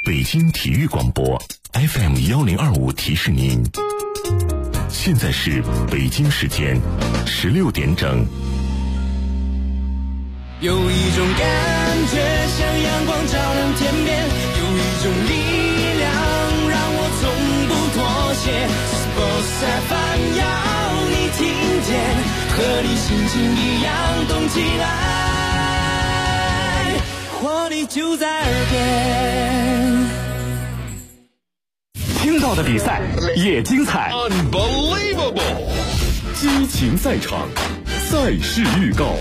北京体育广播 FM1025提示您，现在是北京时间16点整。 有一种感觉像阳光照亮天边，有一种力量让我从不妥协。Sports FM 要你听见，和你心情一样动起来，活力就在耳边。 听到的比赛也精彩 Unbelievable 激情赛场，赛事预告。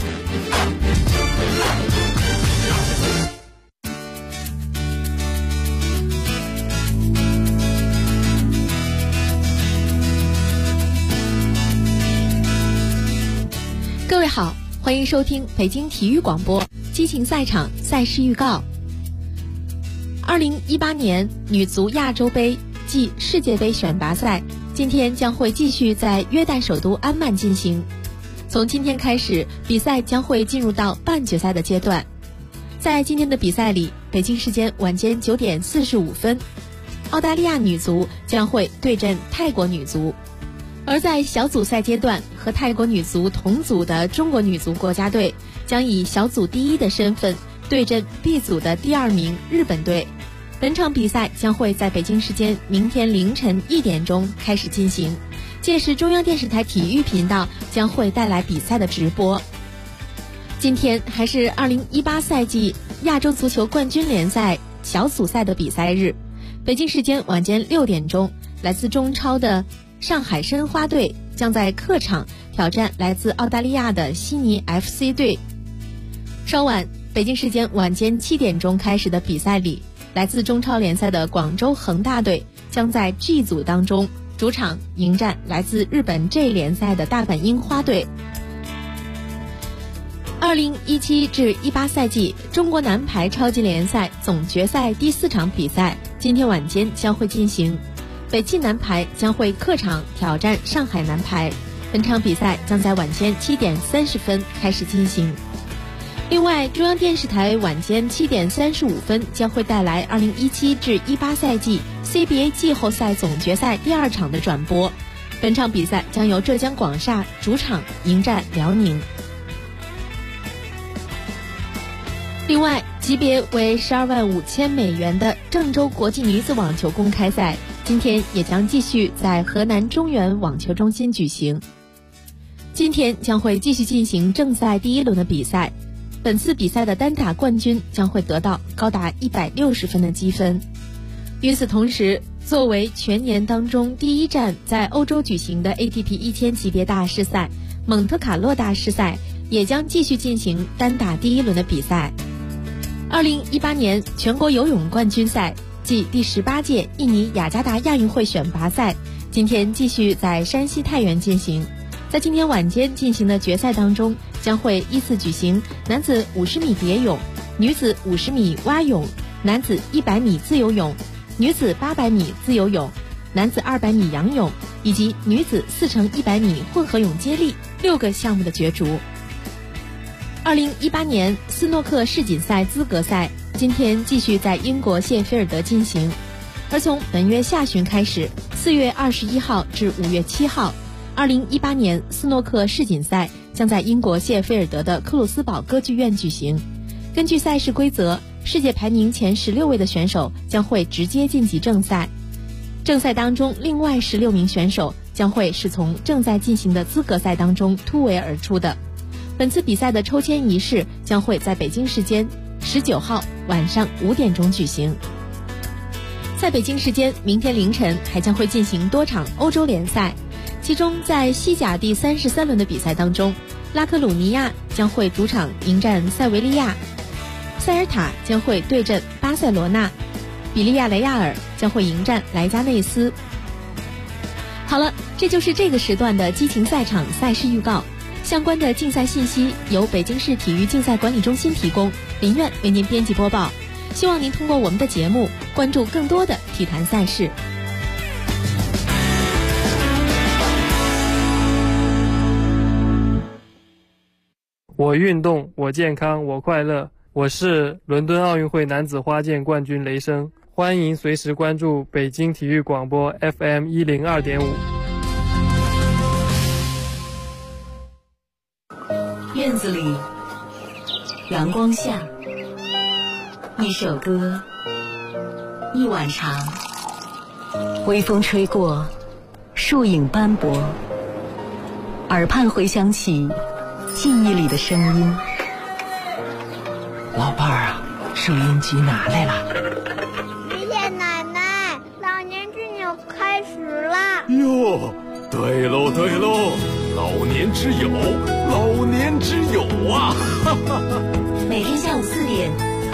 各位好，欢迎收听北京体育广播激情赛场赛事预告。2018年女足亚洲杯暨世界杯选拔赛今天将会继续在约旦首都安曼进行。从今天开始，比赛将会进入到半决赛的阶段。在今天的比赛里，北京时间晚间9点45分，澳大利亚女足将会对阵泰国女足。而在小组赛阶段，和泰国女足同组的中国女足国家队将以小组第一的身份对阵 B 组的第2名日本队。本场比赛将会在北京时间明天凌晨1点钟开始进行，届时中央电视台体育频道将会带来比赛的直播。今天还是2018赛季亚洲足球冠军联赛小组赛的比赛日，北京时间晚间6点钟，来自中超的上海申花队将在客场挑战来自澳大利亚的悉尼 FC 队。稍晚，北京时间晚间7点钟开始的比赛里，来自中超联赛的广州恒大队将在 G 组当中主场迎战来自日本 J 联赛的大阪樱花队。2017至18赛季中国男排超级联赛总决赛第4场比赛今天晚间将会进行，北汽男排将会客场挑战上海男排，本场比赛将在晚间7点30分开始进行。另外，中央电视台晚间7点35分将会带来2017至18赛季 CBA 季后赛总决赛第2场的转播，本场比赛将由浙江广厦主场迎战辽宁。另外，级别为12万5千美元的郑州国际女子网球公开赛今天也将继续在河南中原网球中心举行。今天将会继续进行正赛第1轮的比赛，本次比赛的单打冠军将会得到高达160分的积分。与此同时，作为全年当中第1站在欧洲举行的 ATP 1000级别大师赛蒙特卡洛大师赛也将继续进行单打第1轮的比赛。2018年全国游泳冠军赛暨第18届印尼雅加达亚运会选拔赛今天继续在山西太原进行。在今天晚间进行的决赛当中，将会依次举行男子50米蝶泳、女子50米蛙泳、男子100米自由泳、女子800米自由泳、男子200米仰泳以及女子4×100米混合泳接力6个项目的角逐。2018年斯诺克世锦赛资格赛今天继续在英国谢菲尔德进行，而从本月下旬开始，4月21号至5月7号，2018年斯诺克世锦赛将在英国谢菲尔德的克鲁斯堡歌剧院举行。根据赛事规则，世界排名前16位的选手将会直接晋级正赛，正赛当中另外16名选手将会是从正在进行的资格赛当中突围而出的。本次比赛的抽签仪式将会在北京时间19号晚上5点钟举行。在北京时间明天凌晨还将会进行多场欧洲联赛，其中在西甲第33轮的比赛当中，拉科鲁尼亚将会主场迎战塞维利亚，塞尔塔将会对阵巴塞罗那，比利亚雷亚尔将会迎战莱加内斯。好了，这就是这个时段的激情赛场赛事预告。相关的竞赛信息由北京市体育竞赛管理中心提供，林苑为您编辑播报。希望您通过我们的节目关注更多的体坛赛事。 我运动，我健康，我快乐。我是伦敦奥运会男子花剑冠军雷声。 欢迎随时关注北京体育广播 FM102.5。 院子里，阳光下，一首歌，一碗茶，微风吹过，树影斑驳，耳畔回响起记忆里的声音。 老伴儿啊，收音机拿来了。 爷爷奶奶，老年之友开始了。 哟，对喽对喽，老年之友，老年之友啊！ 每天下午4点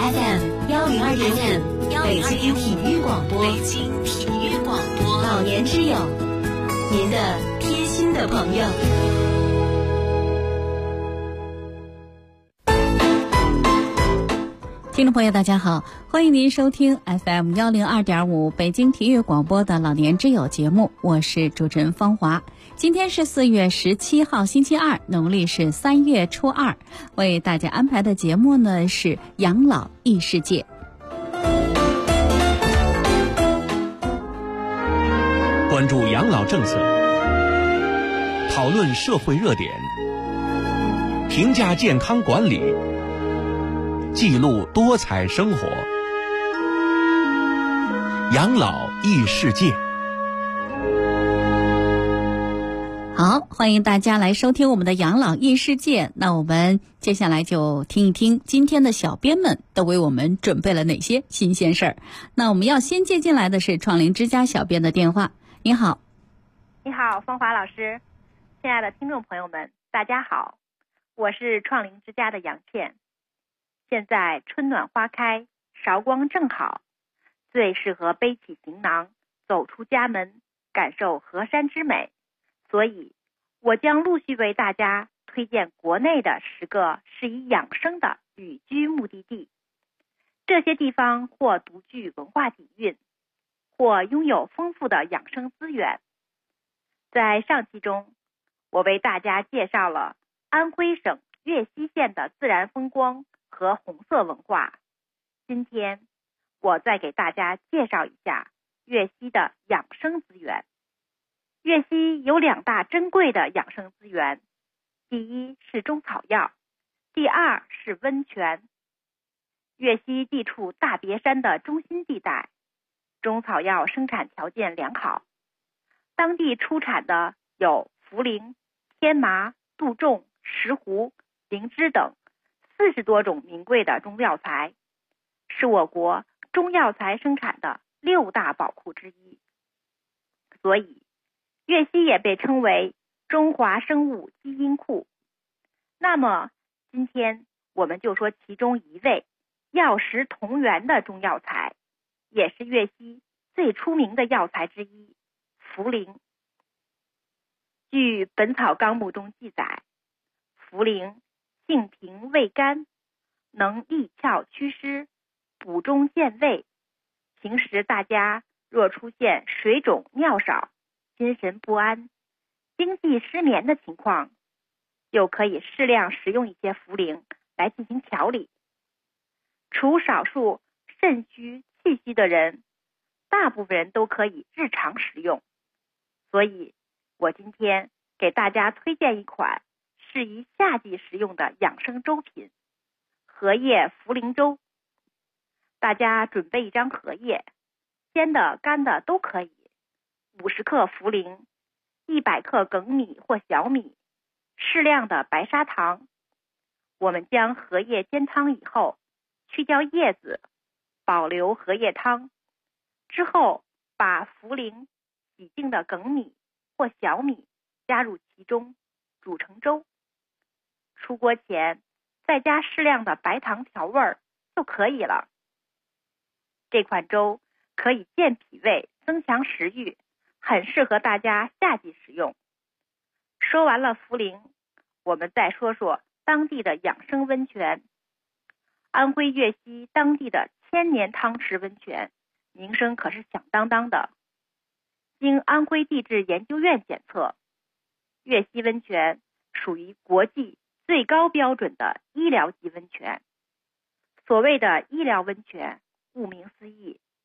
FM102.5北京体育广播，北京体育广播，老年之友，您的贴心的朋友。 听众朋友大家好，欢迎您收听 FM102.5北京体育广播的老年之友节目，我是主持人芳华。今天是4月17号星期二，农历是3月初2，为大家安排的节目呢是养老异世界。 关注养老政策，讨论社会热点，评价健康管理，记录多彩生活，养老异世界。 好，欢迎大家来收听我们的养老异世界。那我们接下来就听一听今天的小编们都为我们准备了哪些新鲜事儿。那我们要先接进来的是创龄之家小编的电话。你好。 你好，芳华老师，亲爱的听众朋友们，大家好，我是创龄之家的杨倩。现在春暖花开，韶光正好，最适合背起行囊，走出家门，感受河山之美。所以，我将陆续为大家推荐国内的10个适宜养生的旅居目的地。这些地方或独具文化底蕴，或拥有丰富的养生资源。在上期中，我为大家介绍了安徽省岳西县的自然风光和红色文化。今天我再给大家介绍一下岳西的养生资源。岳西有2大珍贵的养生资源，第一是中草药，第二是温泉。岳西地处大别山的中心地带，中草药生产条件良好，当地出产的有茯苓、天麻、杜仲、石斛、灵芝等40多种名贵的中药材，是我国中药材生产的6大宝库之一。所以岳西也被称为中华生物基因库。那么今天我们就说其中一味药食同源的中药材，也是岳西最出名的药材之一，茯苓。据《本草纲目》中记载，茯苓性平味甘，能益窍祛湿，补中健胃。平时大家若出现水肿、尿少、心神不安、经济失眠的情况，又可以适量食用一些茯苓来进行调理。除少数肾虚、气虚的人，大部分人都可以日常食用。所以我今天给大家推荐一款适宜夏季食用的养生粥品——荷叶茯苓粥。大家准备一张荷叶，鲜的干的都可以，50克茯苓，100克粳米或小米，适量的白砂糖。我们将荷叶煎汤以后，去掉叶子，保留荷叶汤。之后把茯苓、洗净的粳米或小米加入其中，煮成粥。出锅前再加适量的白糖调味儿就可以了。这款粥可以健脾胃、增强食欲，很适合大家夏季食用。说完了茯苓，我们再说说当地的养生温泉。安徽岳西当地的千年汤池温泉名声可是响当当的。经安徽地质研究院检测，岳西温泉属于国际最高标准的医疗级温泉。所谓的医疗温泉，顾名思义，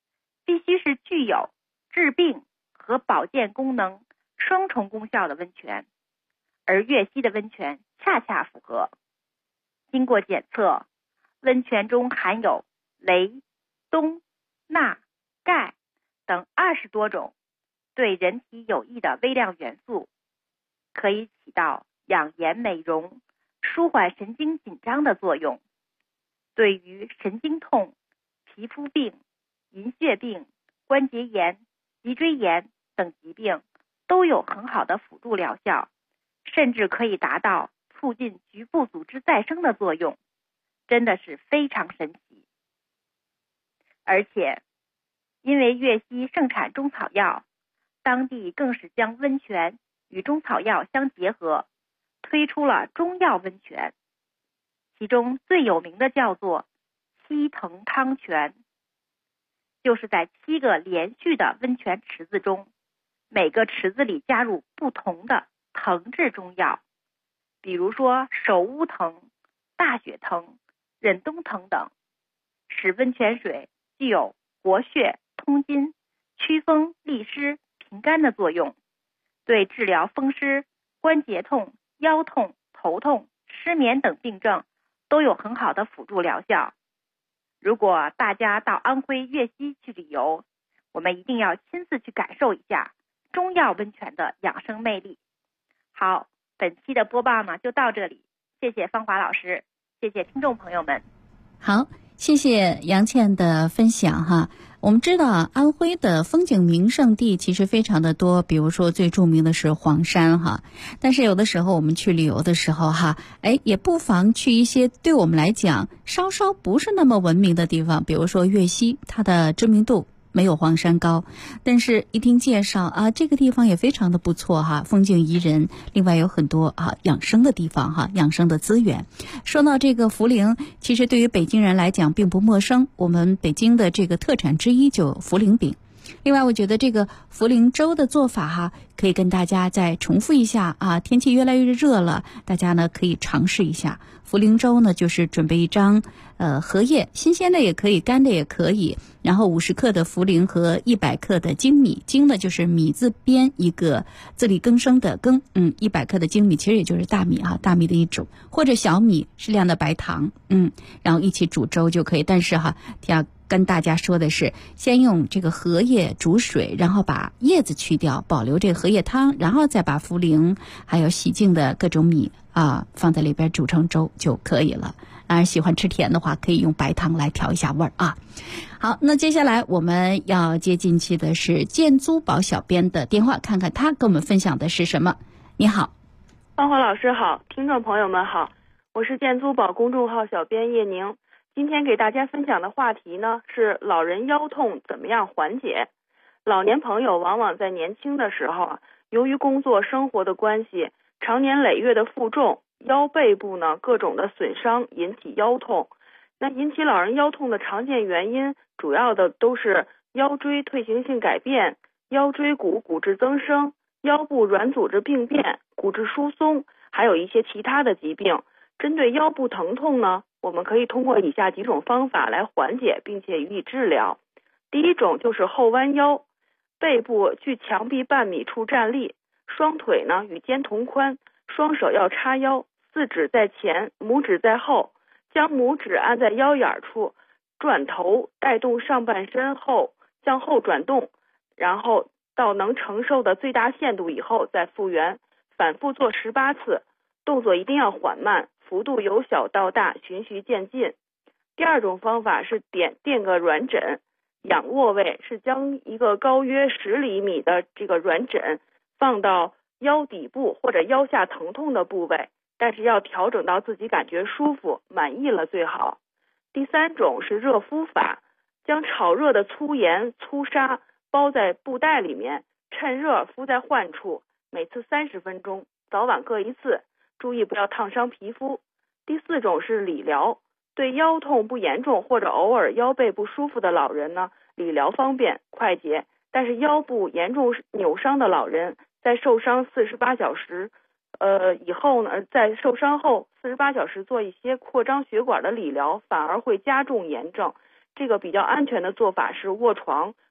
必须是具有治病和保健功能双重功效的温泉，而粤西的温泉恰恰符合。经过检测，温泉中含有镭、氡、钠、钙等20多种对人体有益的微量元素，可以起到养颜美容、舒缓神经紧张的作用，对于神经痛、皮肤病、银屑病、关节炎、脊椎炎等疾病都有很好的辅助疗效，甚至可以达到促进局部组织再生的作用，真的是非常神奇。而且因为粤西盛产中草药，当地更是将温泉与中草药相结合，推出了中药温泉，其中最有名的叫做7藤汤泉，就是在7个连续的温泉池子中，每个池子里加入不同的藤制中药，比如说首乌藤、大雪藤、忍冬藤等，使温泉水具有活血、通筋、祛风、利湿、平肝的作用，对治疗风湿、关节痛、腰痛、头痛、失眠等病症都有很好的辅助疗效。如果大家到安徽粤西去旅游，我们一定要亲自去感受一下中药温泉的养生魅力。好，本期的播报呢就到这里，谢谢芳华老师，谢谢听众朋友们。 好，谢谢杨倩的分享哈。我们知道安徽的风景名胜地其实非常的多，比如说最著名的是黄山哈。但是有的时候我们去旅游的时候哈，也不妨去一些对我们来讲稍稍不是那么文明的地方，比如说粤西，它的知名度没有黄山高，但是一听介绍啊，这个地方也非常的不错哈，风景宜人，另外有很多养生的地方哈，养生的资源。说到这个涪陵，其实对于北京人来讲并不陌生，我们北京的这个特产之一就涪陵饼。另外我觉得这个涪陵粥的做法哈，可以跟大家再重复一下啊，天气越来越热了，大家呢可以尝试一下。涪陵粥呢就是准备一张荷叶，新鲜的也可以，干的也可以，然后50克的涪陵和100克的精米，精呢就是米字边一个自力更生的更，100克的精米其实也就是大米哈，大米的一种，或者小米，适量的白糖，然后一起煮粥就可以。但是哈，要跟大家说的是，先用这个荷叶煮水，然后把叶子去掉，保留这个荷叶汤，然后再把涪陵还有洗净的各种米放在里边煮成粥就可以了。当然喜欢吃甜的话，可以用白糖来调一下味儿啊。好，那接下来我们要接进去的是建租宝小编的电话，看看他跟我们分享的是什么。你好， 芳华老师好，听众朋友们好，我是建租宝公众号小编叶宁。今天给大家分享的话题呢是老人腰痛怎么样缓解。老年朋友往往在年轻的时候由于工作生活的关系，常年累月的负重，腰背部呢各种的损伤引起腰痛。那引起老人腰痛的常见原因主要的都是腰椎退行性改变、腰椎骨骨质增生、腰部软组织病变、骨质疏松，还有一些其他的疾病。针对腰部疼痛呢，我们可以通过以下几种方法来缓解并且予以治疗。第一种就是后弯腰，背部距墙壁半米处站立，双腿呢与肩同宽，双手要叉腰，四指在前，拇指在后，将拇指按在腰眼处，转头带动上半身后向后转动，然后到能承受的最大限度以后再复原，反复做18次，动作一定要缓慢，幅度由小到大，循序渐进。第二种方法是垫个软枕，仰卧位是将一个高约10厘米的这个软枕放到腰底部或者腰下疼痛的部位，但是要调整到自己感觉舒服满意了最好。第三种是热敷法，将炒热的粗盐、粗砂包在布袋里面，趁热敷在患处，每次30分钟，早晚各一次，注意不要烫伤皮肤。第四种是理疗，对腰痛不严重或者偶尔腰背不舒服的老人呢，理疗方便快捷，但是腰部严重扭伤的老人在受伤48小时以后呢，在受伤后48小时做一些扩张血管的理疗，反而会加重炎症。这个比较安全的做法是卧床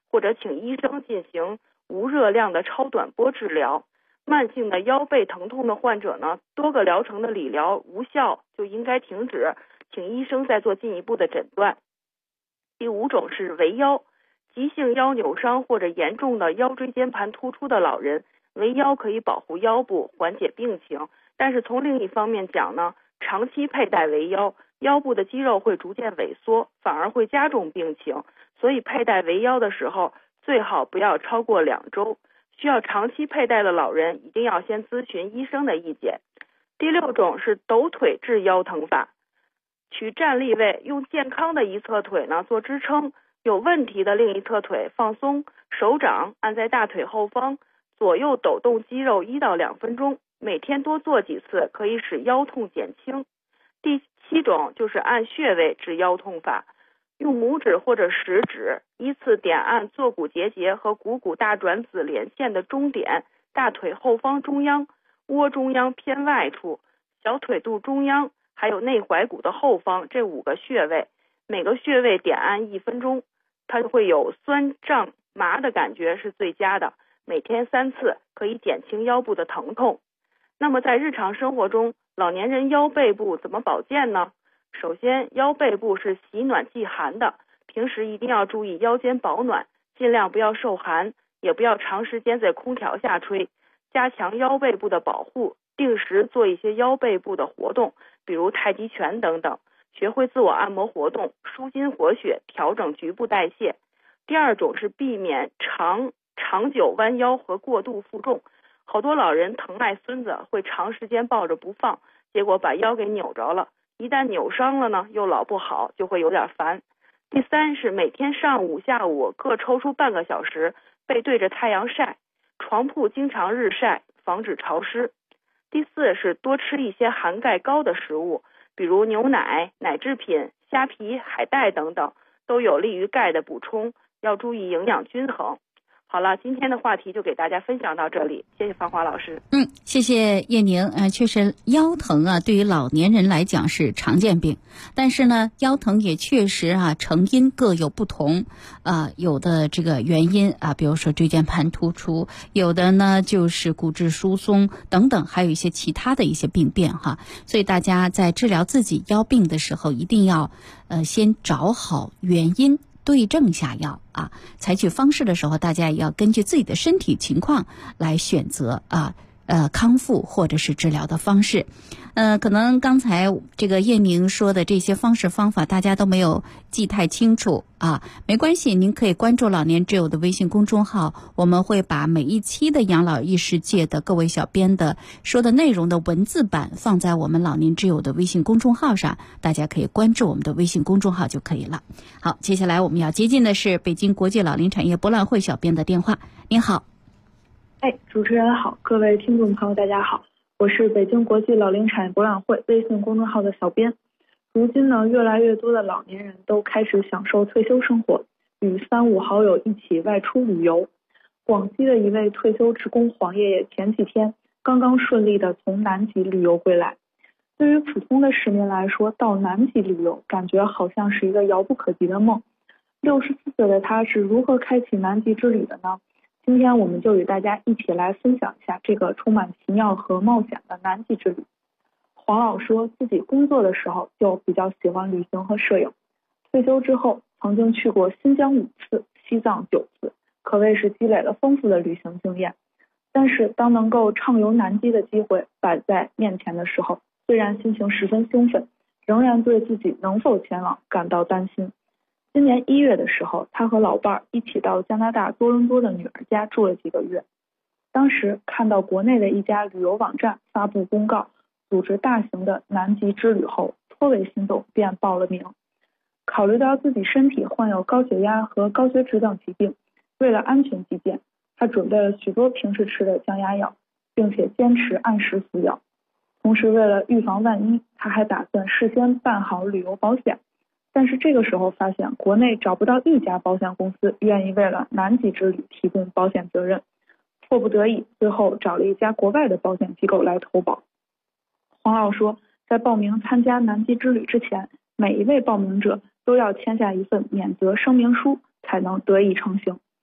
或者请医生进行无热量的超短波治疗。慢性的腰背疼痛的患者呢，多个疗程的理疗无效就应该停止，请医生再做进一步的诊断。第5种是围腰，急性腰扭伤或者严重的腰椎间盘突出的老人，围腰可以保护腰部，缓解病情。但是从另一方面讲呢，长期佩戴围腰，腰部的肌肉会逐渐萎缩，反而会加重病情。所以佩戴围腰的时候，最好不要超过2周。需要长期佩戴的老人一定要先咨询医生的意见。第6种是抖腿治腰疼法，取站立位，用健康的一侧腿呢做支撑，有问题的另一侧腿放松，手掌按在大腿后方，左右抖动肌肉1到2分钟，每天多做几次，可以使腰痛减轻。第7种就是按穴位治腰痛法，用拇指或者食指依次点按坐骨结节和股骨大转子连线的中点、大腿后方中央、窝中央偏外处、小腿肚中央，还有内踝骨的后方，这5个穴位，每个穴位点按1分钟，它会有酸胀麻的感觉，是最佳的。每天3次，可以减轻腰部的疼痛。那么在日常生活中，老年人腰背部怎么保健呢？首先，腰背部是喜暖忌寒的，平时一定要注意腰间保暖，尽量不要受寒，也不要长时间在空调下吹，加强腰背部的保护，定时做一些腰背部的活动，比如太极拳等等，学会自我按摩活动，舒筋活血，调整局部代谢。第2种是避免长久弯腰和过度负重，好多老人疼爱孙子，会长时间抱着不放，结果把腰给扭着了，一旦扭伤了呢，又老不好，就会有点烦。第3是每天上午下午各抽出半个小时，背对着太阳晒，床铺经常日晒，防止潮湿。第4是多吃一些含钙高的食物，比如牛奶、奶制品、虾皮、海带等等，都有利于钙的补充，要注意营养均衡。好了，今天的话题就给大家分享到这里，谢谢芳华老师。 谢谢叶宁。确实腰疼啊，对于老年人来讲是常见病，但是呢，腰疼也确实成因各有不同有的这个原因比如说椎间盘突出，有的呢就是骨质疏松等等，还有一些其他的一些病变所以大家在治疗自己腰病的时候，一定要先找好原因，对症下药采取方式的时候，大家也要根据自己的身体情况来选择康复或者是治疗的方式。可能刚才这个叶宁说的这些方式方法大家都没有记太清楚没关系，您可以关注老年之友的微信公众号，我们会把每一期的养老异世界的各位小编的说的内容的文字版放在我们老年之友的微信公众号上，大家可以关注我们的微信公众号就可以了。好，接下来我们要接近的是北京国际老龄产业博览会小编的电话。您好。 主持人好，各位听众朋友大家好，我是北京国际老龄产业博览会微信公众号的小编。如今呢，越来越多的老年人都开始享受退休生活，与3、5好友一起外出旅游。广西的一位退休职工黄爷爷前几天刚刚顺利的从南极旅游归来。对于普通的市民来说，到南极旅游感觉好像是一个遥不可及的梦。64岁的他是如何开启南极之旅的呢？今天我们就与大家一起来分享一下这个充满奇妙和冒险的南极之旅。黄老说自己工作的时候就比较喜欢旅行和摄影，退休之后曾经去过新疆5次，西藏9次，可谓是积累了丰富的旅行经验。但是当能够畅游南极的机会摆在面前的时候，虽然心情十分兴奋，仍然对自己能否前往感到担心。今年1月的时候，他和老伴儿一起到加拿大多伦多的女儿家住了几个月。当时看到国内的一家旅游网站发布公告，组织大型的南极之旅后，颇为心动，便报了名。考虑到自己身体患有高血压和高血脂等疾病，为了安全起见，他准备了许多平时吃的降压药，并且坚持按时服药。同时为了预防万一，他还打算事先办好旅游保险。但是这个时候发现国内找不到一家保险公司愿意为了南极之旅提供保险责任，迫不得已最后找了一家国外的保险机构来投保。黄老说，在报名参加南极之旅之前，每一位报名者都要签下一份免责声明书才能得以成行。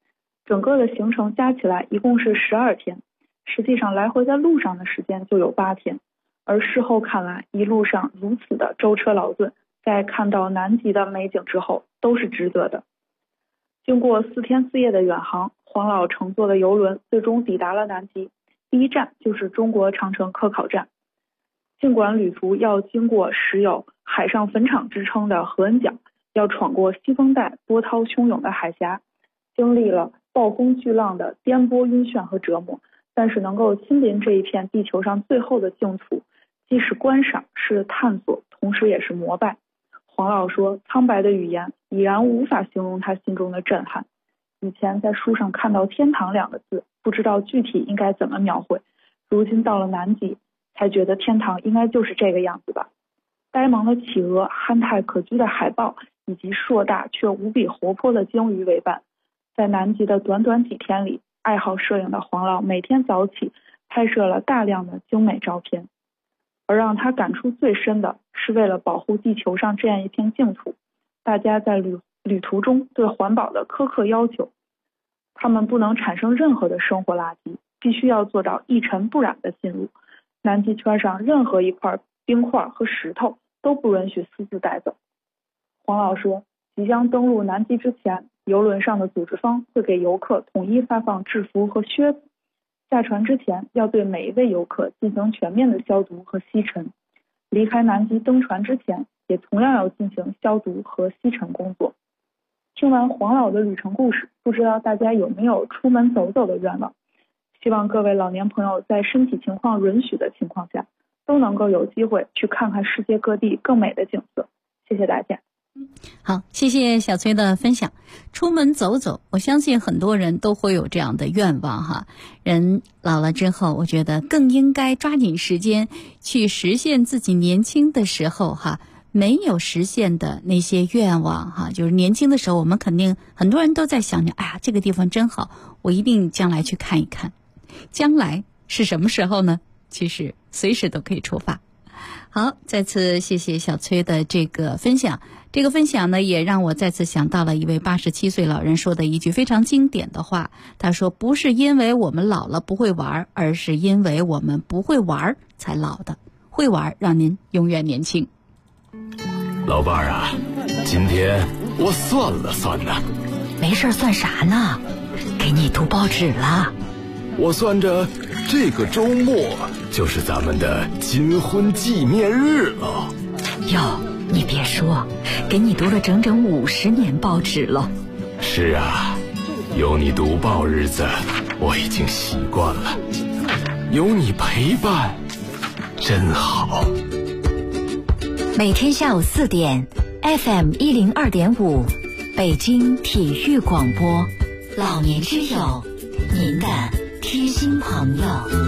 整个的行程加起来一共是12天，实际上来回在路上的时间就有8天。而事后看来，一路上如此的舟车劳顿，在看到南极的美景之后，都是值得的。经过4天4夜的远航，黄老乘坐的邮轮最终抵达了南极，第一站就是中国长城科考站。尽管旅途要经过时有海上坟场之称的合恩角，要闯过西风带波涛汹涌的海峡，经历了暴风巨浪的颠簸晕眩和折磨，但是能够亲临这一片地球上最后的净土，既是观赏，是探索，同时也是膜拜。黄老说，苍白的语言已然无法形容他心中的震撼。以前在书上看到天堂2个字，不知道具体应该怎么描绘，如今到了南极，才觉得天堂应该就是这个样子吧。呆萌的企鹅、憨态可掬的海豹，以及硕大却无比活泼的鲸鱼为伴。在南极的短短几天里，爱好摄影的黄老每天早起拍摄了大量的精美照片。而让他感触最深的是，为了保护地球上这样一片净土，大家在旅途中对环保的苛刻要求，他们不能产生任何的生活垃圾，必须要做到一尘不染的进入。南极圈上任何一块冰块和石头都不允许私自带走。黄老说，即将登陆南极之前，邮轮上的组织方会给游客统一发放制服和靴子，下船之前要对每一位游客进行全面的消毒和吸尘，离开南极登船之前也同样要进行消毒和吸尘工作。听完黄老的旅程故事，不知道大家有没有出门走走的愿望？希望各位老年朋友在身体情况允许的情况下，都能够有机会去看看世界各地更美的景色。谢谢大家。 好，谢谢小崔的分享。出门走走，我相信很多人都会有这样的愿望哈。人老了之后，我觉得更应该抓紧时间去实现自己年轻的时候哈没有实现的那些愿望哈。就是年轻的时候，我们肯定很多人都在想着，哎呀，这个地方真好，我一定将来去看一看。将来是什么时候呢？其实随时都可以出发。好，再次谢谢小崔的这个分享。这个分享呢，也让我再次想到了一位87岁老人说的一句非常经典的话。他说，不是因为我们老了不会玩，而是因为我们不会玩才老的。会玩让您永远年轻。 老伴儿啊，今天我算了算呢。 没事算啥呢？给你读报纸了。 我算着这个周末就是咱们的金婚纪念日了。 哟，你别说，给你读了整整50年报纸了。 是啊，有你读报日子我已经习惯了，有你陪伴真好。 每天下午4点 FM 102.5北京体育广播，老年之友，您的贴心朋友。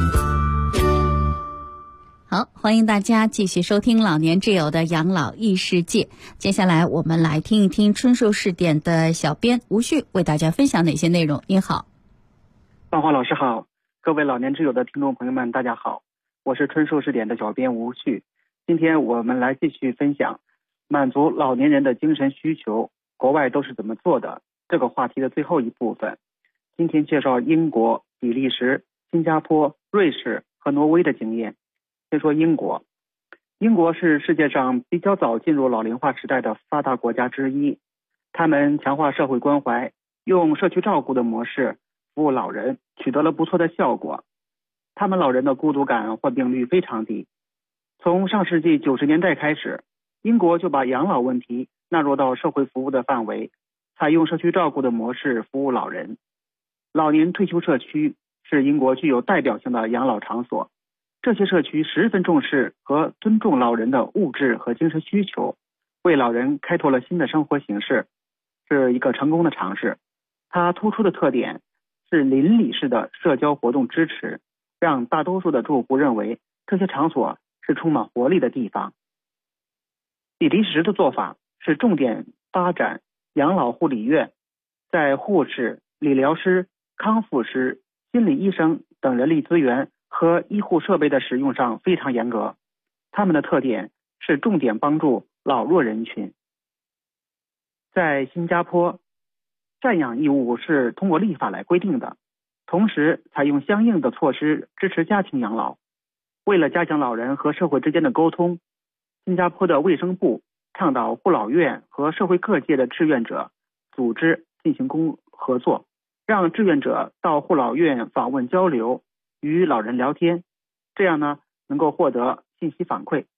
好，欢迎大家继续收听老年之友的养老异世界。接下来我们来听一听春树试点的小编吴旭为大家分享哪些内容。您好。 芳华老师好，各位老年之友的听众朋友们大家好，我是春树试点的小编吴旭。今天我们来继续分享满足老年人的精神需求国外都是怎么做的这个话题的最后一部分。今天介绍英国、比利时、新加坡、瑞士和挪威的经验。先说英国。英国是世界上比较早进入老龄化时代的发达国家之一，他们强化社会关怀，用社区照顾的模式服务老人，取得了不错的效果。他们老人的孤独感患病率非常低。从上世纪90年代开始，英国就把养老问题纳入到社会服务的范围，采用社区照顾的模式服务老人。老年退休社区是英国具有代表性的养老场所，这些社区十分重视和尊重老人的物质和精神需求，为老人开拓了新的生活形式，是一个成功的尝试。它突出的特点是邻里式的社交活动支持，让大多数的住户认为这些场所是充满活力的地方。比利时的做法是重点发展养老护理院，在护士、理疗师、康复师、心理医生等人力资源和医护设备的使用上非常严格。他们的特点是重点帮助老弱人群。在新加坡， 赡养义务是通过立法来规定的，同时采用相应的措施支持家庭养老。为了加强老人和社会之间的沟通，新加坡的卫生部倡导护老院和社会各界的志愿者组织进行合作，让志愿者到护老院访问交流，与老人聊天，这样呢能够获得信息反馈。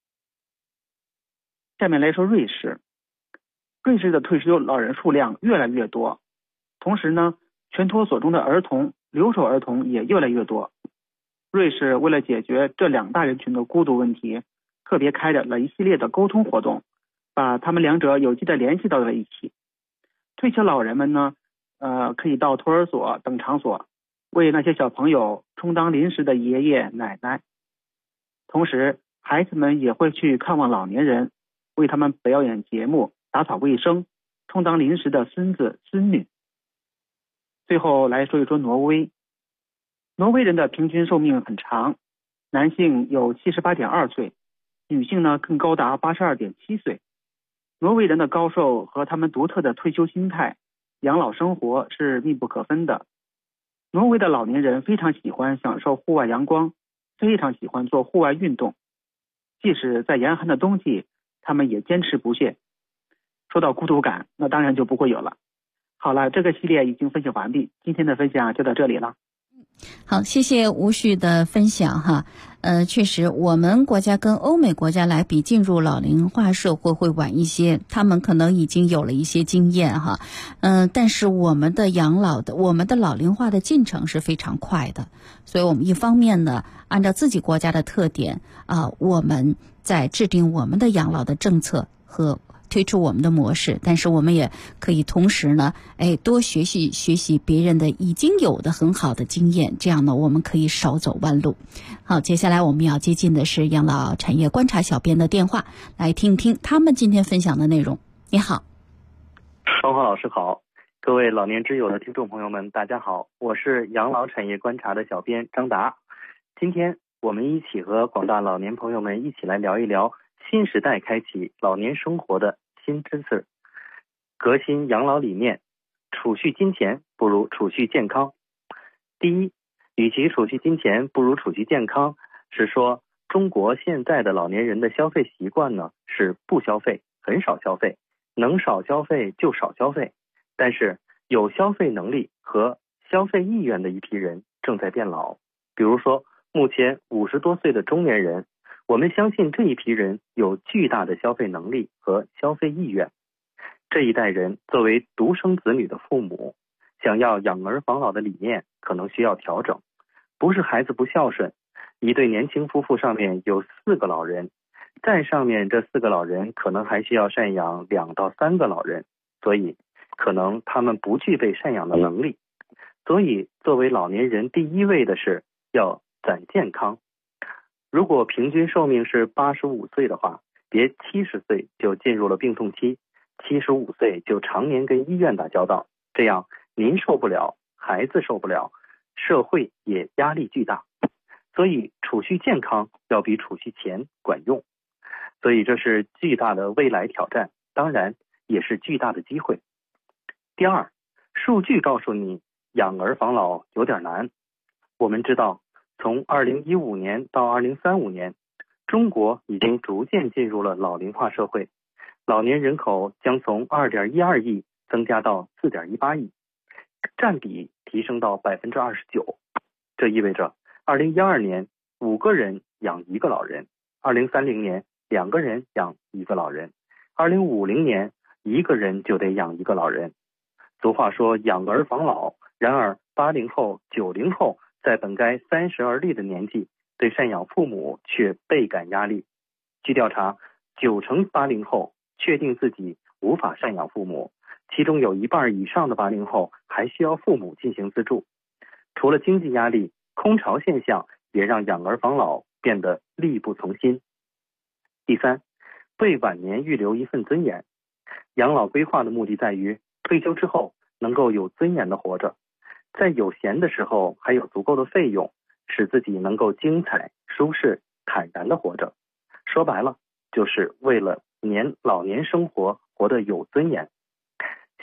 下面来说瑞士。瑞士的退休老人数量越来越多，同时呢，全托所中的儿童、留守儿童也越来越多。瑞士为了解决这两大人群的孤独问题，特别开展了一系列的沟通活动，把他们两者有机的联系到了一起。退休老人们呢，可以到托儿所等场所，为那些小朋友充当临时的爷爷奶奶。同时，孩子们也会去看望老年人，为他们表演节目、打扫卫生，充当临时的孙子孙女。最后来说一说挪威。挪威人的平均寿命很长，男性有78.2岁，女性呢更高达82.7岁。挪威人的高寿和他们独特的退休心态、养老生活是密不可分的。挪威的老年人非常喜欢享受户外阳光，非常喜欢做户外运动，即使在严寒的冬季，他们也坚持不懈。说到孤独感，那当然就不会有了。好了，这个系列已经分享完毕，今天的分享就到这里了。 好，谢谢吴旭的分享哈。确实，我们国家跟欧美国家来比，进入老龄化社会会晚一些，他们可能已经有了一些经验哈。但是我们的老龄化的进程是非常快的，所以我们一方面呢，按照自己国家的特点我们在制定我们的养老的政策和推出我们的模式，但是我们也可以同时呢，多学习别人的已经有的很好的经验，这样呢，我们可以少走弯路。好，接下来我们要接近的是养老产业观察小编的电话，来听听他们今天分享的内容。你好， 芳华老师好，各位老年之友的听众朋友们，大家好，我是养老产业观察的小编张达。今天我们一起和广大老年朋友们一起来聊一聊新时代开启老年生活的新知识，革新养老理念，储蓄金钱不如储蓄健康。第一，与其储蓄金钱不如储蓄健康，是说中国现在的老年人的消费习惯呢是不消费，很少消费，能少消费就少消费。但是有消费能力和消费意愿的一批人正在变老，比如说目前50多岁的中年人，我们相信这一批人有巨大的消费能力和消费意愿。这一代人作为独生子女的父母，想要养儿防老的理念可能需要调整。不是孩子不孝顺，一对年轻夫妇上面有4个老人，再上面这4个老人可能还需要赡养2到3个老人，所以可能他们不具备赡养的能力。所以作为老年人，第一位的是要攒健康。如果平均寿命是85岁的话，别70岁就进入了病痛期，75岁就常年跟医院打交道，这样您受不了，孩子受不了，社会也压力巨大。所以储蓄健康要比储蓄钱管用，所以这是巨大的未来挑战，当然也是巨大的机会。第二，数据告诉你养儿防老有点难。我们知道从2015年到2035年，中国已经逐渐进入了老龄化社会，老年人口将从2.12亿增加到4.18亿，占比提升到 29%。 这意味着2012年5个人养1个老人，2030年2个人养1个老人，2050年1个人就得养1个老人。俗话说养儿防老，然而80后、90后在本该30而立的年纪，对赡养父母却倍感压力。据调查，9成80后确定自己无法赡养父母，其中有1半以上的80后还需要父母进行资助。除了经济压力，空巢现象也让养儿防老变得力不从心。第三，为晚年预留一份尊严。养老规划的目的在于退休之后能够有尊严的活着，在有闲的时候还有足够的费用，使自己能够精彩、舒适、坦然的活着。说白了，就是为了老年生活活得有尊严。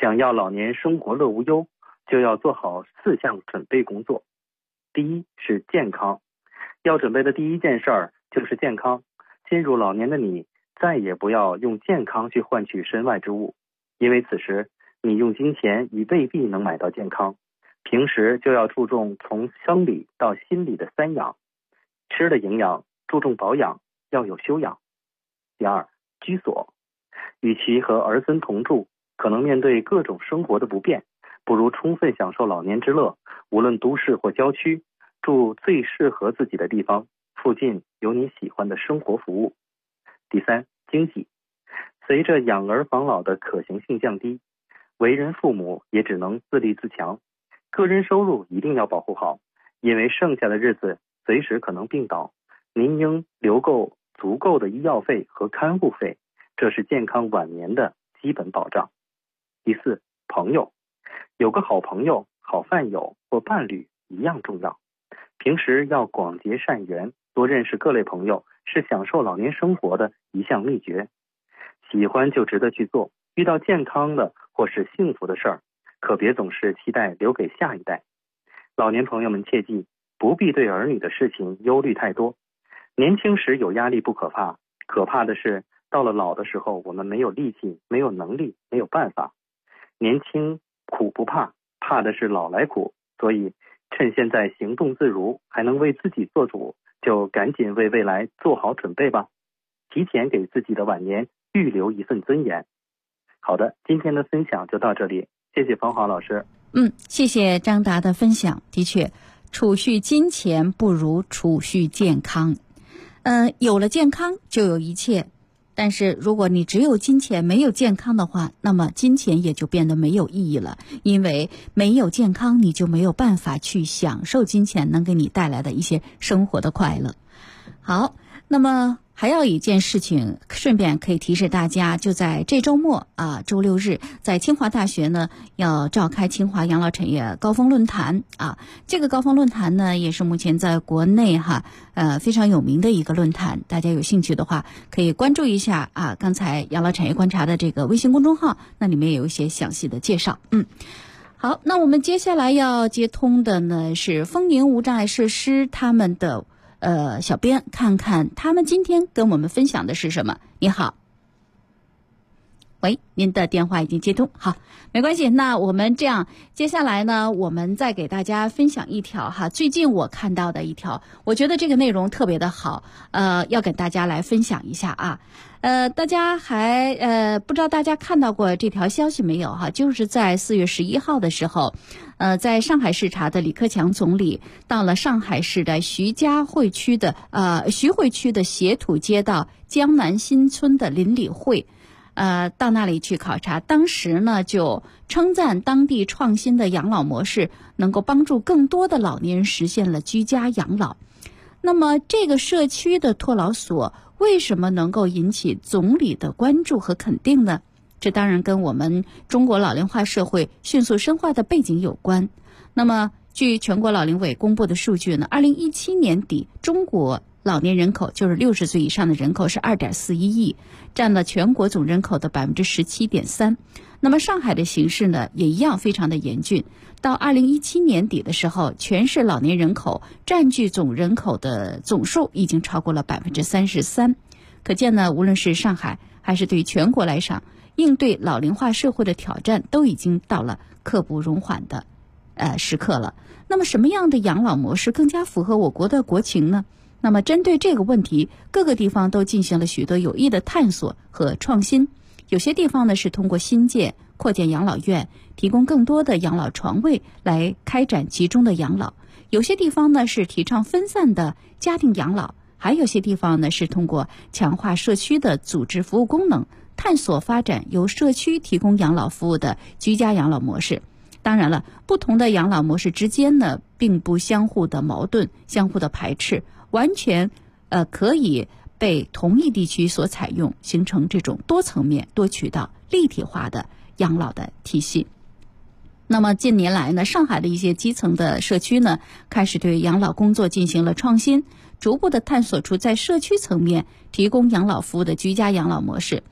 想要老年生活乐无忧，就要做好4项准备工作。第一是健康，要准备的第一件事儿就是健康。进入老年的你，再也不要用健康去换取身外之物，因为此时你用金钱已未必能买到健康。平时就要注重从生理到心理的3养，吃的营养，注重保养，要有修养。第二，居所，与其和儿孙同住，可能面对各种生活的不便，不如充分享受老年之乐。无论都市或郊区，住最适合自己的地方，附近有你喜欢的生活服务。第三，经济，随着养儿防老的可行性降低，为人父母也只能自立自强，个人收入一定要保护好，因为剩下的日子随时可能病倒，您应留够足够的医药费和看护费，这是健康晚年的基本保障。第四，朋友，有个好朋友、好饭友或伴侣一样重要。平时要广结善缘，多认识各类朋友，是享受老年生活的一项秘诀。喜欢就值得去做，遇到健康的或是幸福的事儿，可别总是期待留给下一代。老年朋友们切记，不必对儿女的事情忧虑太多。年轻时有压力不可怕，可怕的是到了老的时候，我们没有力气，没有能力，没有办法。年轻苦不怕，怕的是老来苦。所以趁现在行动自如，还能为自己做主，就赶紧为未来做好准备吧，提前给自己的晚年预留一份尊严。好的，今天的分享就到这里，谢谢芳华老师。 谢谢张达的分享。的确，储蓄金钱不如储蓄健康。有了健康就有一切，但是如果你只有金钱没有健康的话，那么金钱也就变得没有意义了，因为没有健康，你就没有办法去享受金钱能给你带来的一些生活的快乐。好，那么还有一件事情，顺便可以提示大家，就在这周末周六日，在清华大学呢要召开清华养老产业高峰论坛这个高峰论坛呢也是目前在国内非常有名的一个论坛，大家有兴趣的话可以关注一下刚才养老产业观察的这个微信公众号，那里面有一些详细的介绍。好，那我们接下来要接通的呢是丰宁无障碍设施他们的小编，看看他们今天跟我们分享的是什么。你好，喂，您的电话已经接通，好，没关系。那我们这样，接下来呢，我们再给大家分享一条最近我看到的一条，我觉得这个内容特别的好，要给大家来分享一下大家还不知道大家看到过这条消息没有就是在4月11号的时候，在上海视察的李克强总理到了上海市的徐汇区的斜土街道江南新村的邻里会，到那里去考察。当时呢就称赞当地创新的养老模式能够帮助更多的老年人实现了居家养老。那么这个社区的托老所为什么能够引起总理的关注和肯定呢？这当然跟我们中国老龄化社会迅速深化的背景有关。那么据全国老龄委公布的数据呢，2017年底中国老年人口，就是60岁以上的人口是2.41亿，占了全国总人口的17.3%。那么上海的形势呢也一样非常的严峻，到2017年底的时候，全市老年人口占据总人口的总数已经超过了33%。可见呢，无论是上海还是对全国来讲，应对老龄化社会的挑战都已经到了刻不容缓的时刻了。那么什么样的养老模式更加符合我国的国情呢？那么针对这个问题，各个地方都进行了许多有益的探索和创新。有些地方呢是通过新建、扩建养老院，提供更多的养老床位来开展集中的养老；有些地方呢是提倡分散的家庭养老；还有些地方呢是通过强化社区的组织服务功能，探索发展由社区提供养老服务的居家养老模式。当然了，不同的养老模式之间呢并不相互的矛盾、相互的排斥，完全可以被同一地区所采用，形成这种多层面、多渠道、立体化的养老的体系。那么近年来呢，上海的一些基层的社区呢，开始对养老工作进行了创新，逐步的探索出在社区层面提供养老服务的居家养老模式。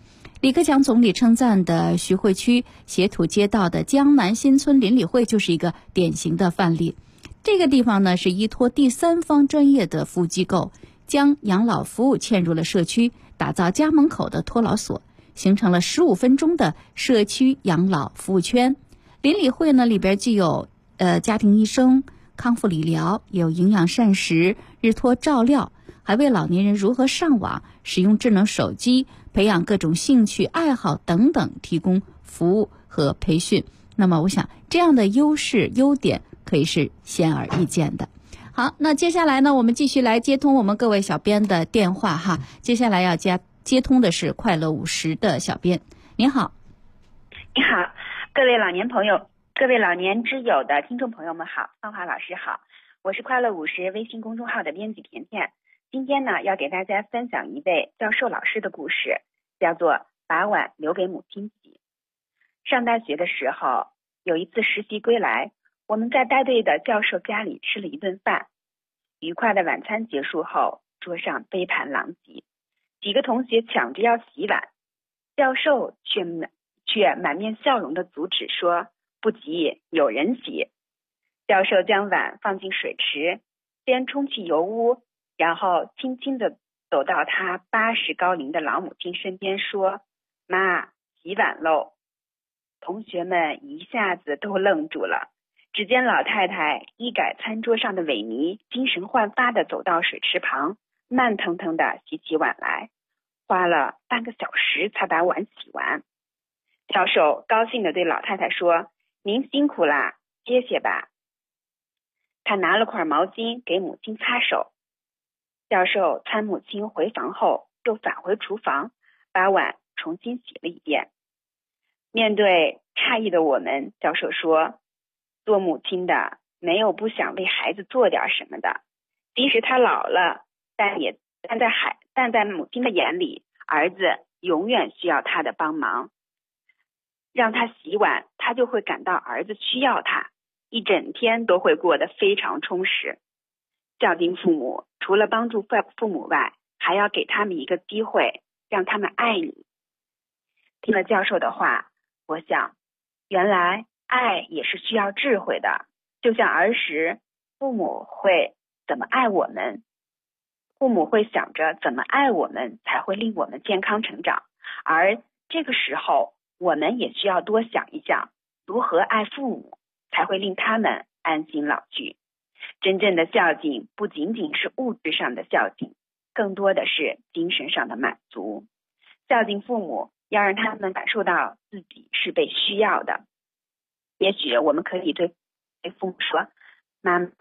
李克强总理称赞的徐汇区协土街道的江南新村邻里会就是一个典型的范例。这个地方呢，是依托第三方专业的服务机构，将养老服务嵌入了社区，打造家门口的托老所，形成了15分钟的社区养老服务圈。邻里会呢里边既有家庭医生、康复理疗，也有营养膳食、日托照料，还为老年人如何上网、使用智能手机、培养各种兴趣爱好等等提供服务和培训。那么我想这样的优点可以是显而易见的。好，那接下来呢，我们继续来接通我们各位小编的电话哈。接下来要接通的是快乐50的小编。您好。 你好，各位老年朋友，各位老年之友的听众朋友们好，芳华老师好，我是快乐50微信公众号的编辑甜甜。今天呢，要给大家分享一位教授老师的故事，叫做把碗留给母亲洗。上大学的时候，有一次实习归来，我们在带队的教授家里吃了一顿饭。愉快的晚餐结束后，桌上杯盘狼藉，几个同学抢着要洗碗，教授却满面笑容地阻止说：“不急，有人洗。”教授将碗放进水池，先冲去油污，然后轻轻地走到他80高龄的老母亲身边说：“妈，洗碗喽。”同学们一下子都愣住了。只见老太太一改餐桌上的萎靡，精神焕发地走到水池旁，慢腾腾地洗起碗来，花了半个小时才把碗洗完。教授高兴地对老太太说：“您辛苦啦，歇歇吧。”他拿了块毛巾给母亲擦手。教授搀母亲回房后，又返回厨房，把碗重新洗了一遍。面对诧异的我们，教授说：“做母亲的没有不想为孩子做点什么的，即使他老了，但在母亲的眼里，儿子永远需要他的帮忙。让他洗碗，他就会感到儿子需要他，一整天都会过得非常充实。孝敬父母，除了帮助父母外，还要给他们一个机会，让他们爱你。”听了教授的话，我想，原来爱也是需要智慧的。就像儿时，父母会怎么爱我们，父母会想着怎么爱我们才会令我们健康成长，而这个时候我们也需要多想一想，如何爱父母才会令他们安心老去。真正的孝敬不仅仅是物质上的孝敬，更多的是精神上的满足。孝敬父母，要让他们感受到自己是被需要的。也许我们可以对父母说：“妈妈，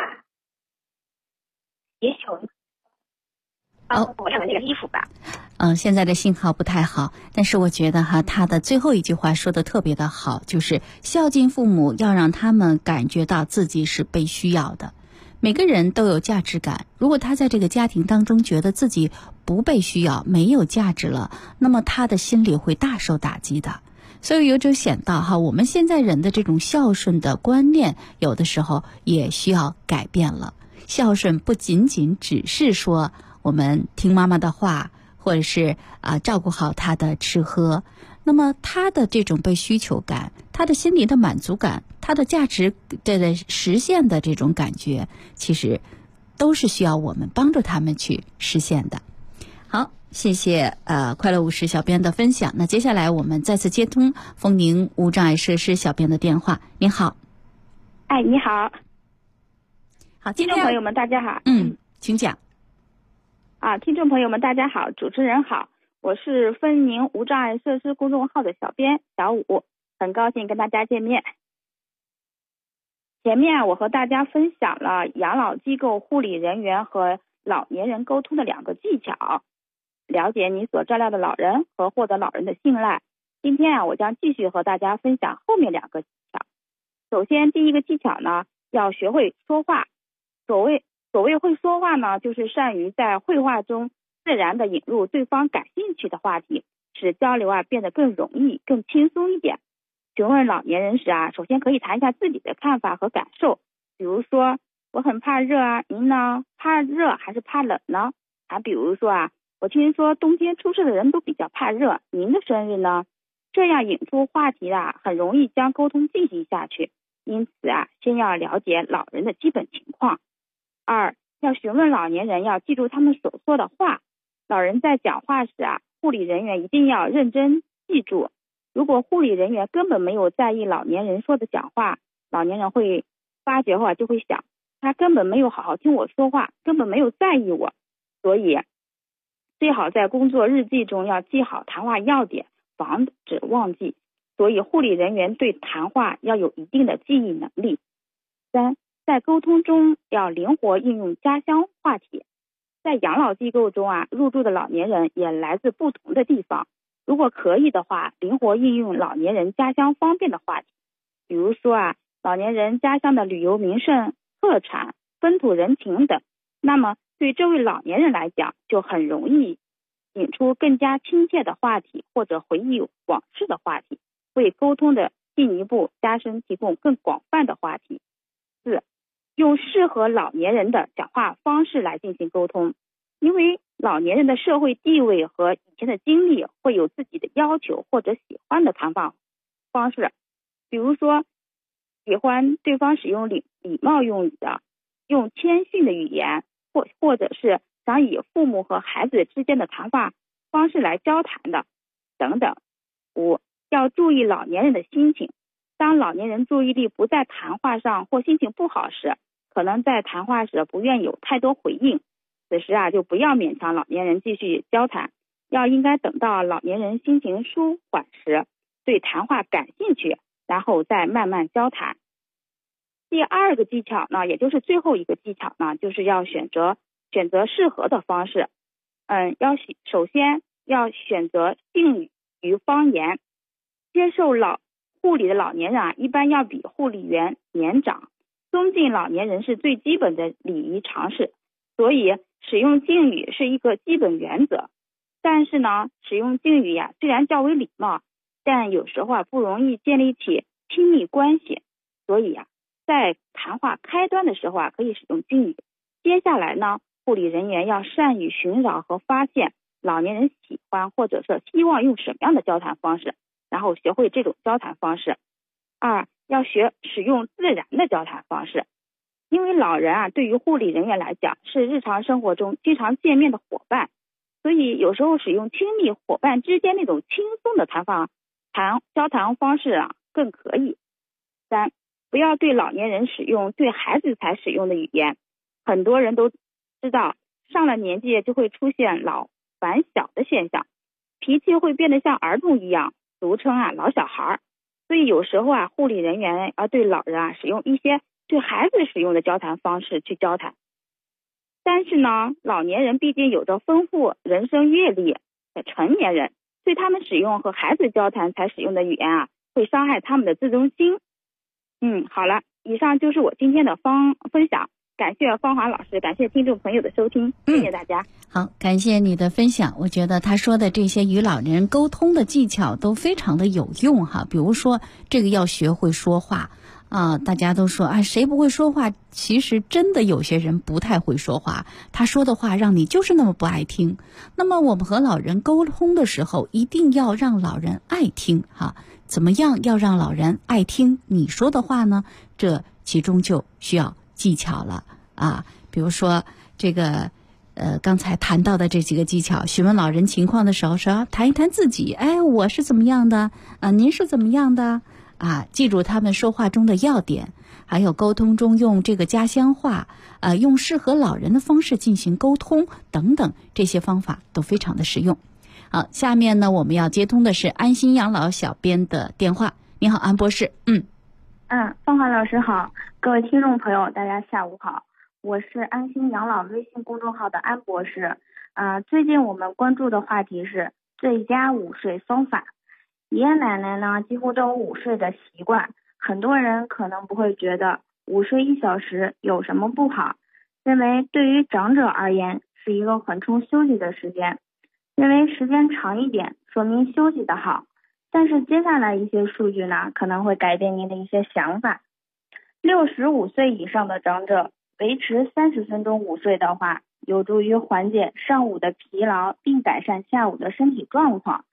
也许我们帮我晾这个衣服吧。” 现在的信号不太好，但是我觉得他的最后一句话说的特别的好，就是孝敬父母要让他们感觉到自己是被需要的。每个人都有价值感，如果他在这个家庭当中觉得自己不被需要、没有价值了，那么他的心里会大受打击的。所以有就显到我们现在人的这种孝顺的观念，有的时候也需要改变了。孝顺不仅仅只是说我们听妈妈的话，或者是照顾好他的吃喝，那么他的这种被需求感，他的心理的满足感，他的价值的实现的这种感觉，其实都是需要我们帮助他们去实现的。好，谢谢快乐50小编的分享。那接下来我们再次接通丰宁无障碍设施小编的电话。您好。 哎，你好。 好， 听众朋友们大家好。 请讲。 听众朋友们大家好，主持人好，我是丰宁无障碍设施公众号的小编小武，很高兴跟大家见面。前面我和大家分享了养老机构护理人员和老年人沟通的2个技巧，了解你所照料的老人和获得老人的信赖。今天我将继续和大家分享后面2个技巧。首先，第一个技巧呢，要学会说话。所谓会说话呢，就是善于在会话中自然的引入对方感兴趣的话题，使交流变得更容易、更轻松一点。询问老年人时首先可以谈一下自己的看法和感受，比如说我很怕热您呢？怕热还是怕冷呢？比如说我听说冬天出事的人都比较怕热，您的生日呢？这样引出话题啊，很容易将沟通进行下去。因此啊，先要了解老人的基本情况。二，要询问老年人，要记住他们所说的话。老人在讲话时啊，护理人员一定要认真记住。如果护理人员根本没有在意老年人说的讲话，老年人会发觉就会想，他根本没有好好听我说话，根本没有在意我。所以最好在工作日记中要记好谈话要点，防止忘记。所以护理人员对谈话要有一定的记忆能力。三，在沟通中要灵活应用家乡话题。在养老机构中啊，入住的老年人也来自不同的地方，如果可以的话，灵活应用老年人家乡方便的话题。比如说啊，老年人家乡的旅游名胜、特产、风土人情等，那么对这位老年人来讲，就很容易引出更加亲切的话题，或者回忆往事的话题，为沟通的进一步加深提供更广泛的话题。四，用适合老年人的讲话方式来进行沟通。因为老年人的社会地位和以前的经历会有自己的要求或者喜欢的谈话方式，比如说喜欢对方使用礼貌用语的，用谦逊的语言，或者是想以父母和孩子之间的谈话方式来交谈的等等。五，要注意老年人的心情。当老年人注意力不在谈话上或心情不好时，可能在谈话时不愿有太多回应，此时啊，就不要勉强老年人继续交谈，应该等到老年人心情舒缓时，对谈话感兴趣，然后再慢慢交谈。第二个技巧呢，也就是最后一个技巧呢，就是要选择适合的方式。首先要选择敬语与方言。接受护理的老年人啊，一般要比护理员年长，尊敬老年人是最基本的礼仪常识，所以使用敬语是一个基本原则。但是呢，使用敬语虽然较为礼貌，但有时候不容易建立起亲密关系，所以在谈话开端的时候可以使用敬语。接下来呢，护理人员要善于寻找和发现老年人喜欢或者是希望用什么样的交谈方式，然后学会这种交谈方式。二，要使用自然的交谈方式。因为老人对于护理人员来讲是日常生活中经常见面的伙伴，所以有时候使用亲密伙伴之间那种轻松的交谈方式更可以。三，不要对老年人使用对孩子才使用的语言。很多人都知道，上了年纪就会出现老烦小的现象，脾气会变得像儿童一样，俗称老小孩。所以有时候护理人员要对老人使用一些对孩子使用的交谈方式去交谈。但是呢，老年人毕竟有着丰富人生阅历的成年人，对他们使用和孩子交谈才使用的语言会伤害他们的自尊心。好了，以上就是我今天的分享，感谢芳华老师，感谢听众朋友的收听，谢谢大家。 好，感谢你的分享。我觉得他说的这些与老年人沟通的技巧都非常的有用哈。比如说这个要学会说话大家都说谁不会说话，其实真的有些人不太会说话，他说的话让你就是那么不爱听。那么我们和老人沟通的时候，一定要让老人爱听哈。怎么样要让老人爱听你说的话呢？这其中就需要技巧了比如说这个刚才谈到的这几个技巧，询问老人情况的时候说谈一谈自己，我是怎么样的您是怎么样的记住他们说话中的要点，还有沟通中用这个家乡话用适合老人的方式进行沟通等等，这些方法都非常的实用。好，下面呢我们要接通的是安心养老小编的电话。你好，安博士。 芳华老师好，各位听众朋友大家下午好，我是安心养老微信公众号的安博士。最近我们关注的话题是最佳午睡方法。爷爷奶奶呢几乎都有午睡的习惯，很多人可能不会觉得午睡1小时有什么不好，认为对于长者而言是一个缓冲休息的时间，认为时间长一点说明休息的好。但是接下来一些数据呢可能会改变您的一些想法。65岁以上的长者维持30分钟午睡的话， 有助于缓解上午的疲劳，并改善下午的身体状况，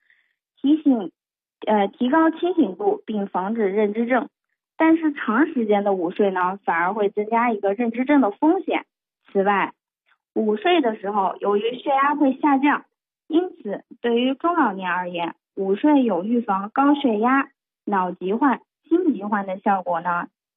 提高清醒度，并防止认知症。但是长时间的午睡呢，反而会增加一个认知症的风险。此外，午睡的时候，由于血压会下降，因此对于中老年而言，午睡有预防高血压、脑疾患、心疾患的效果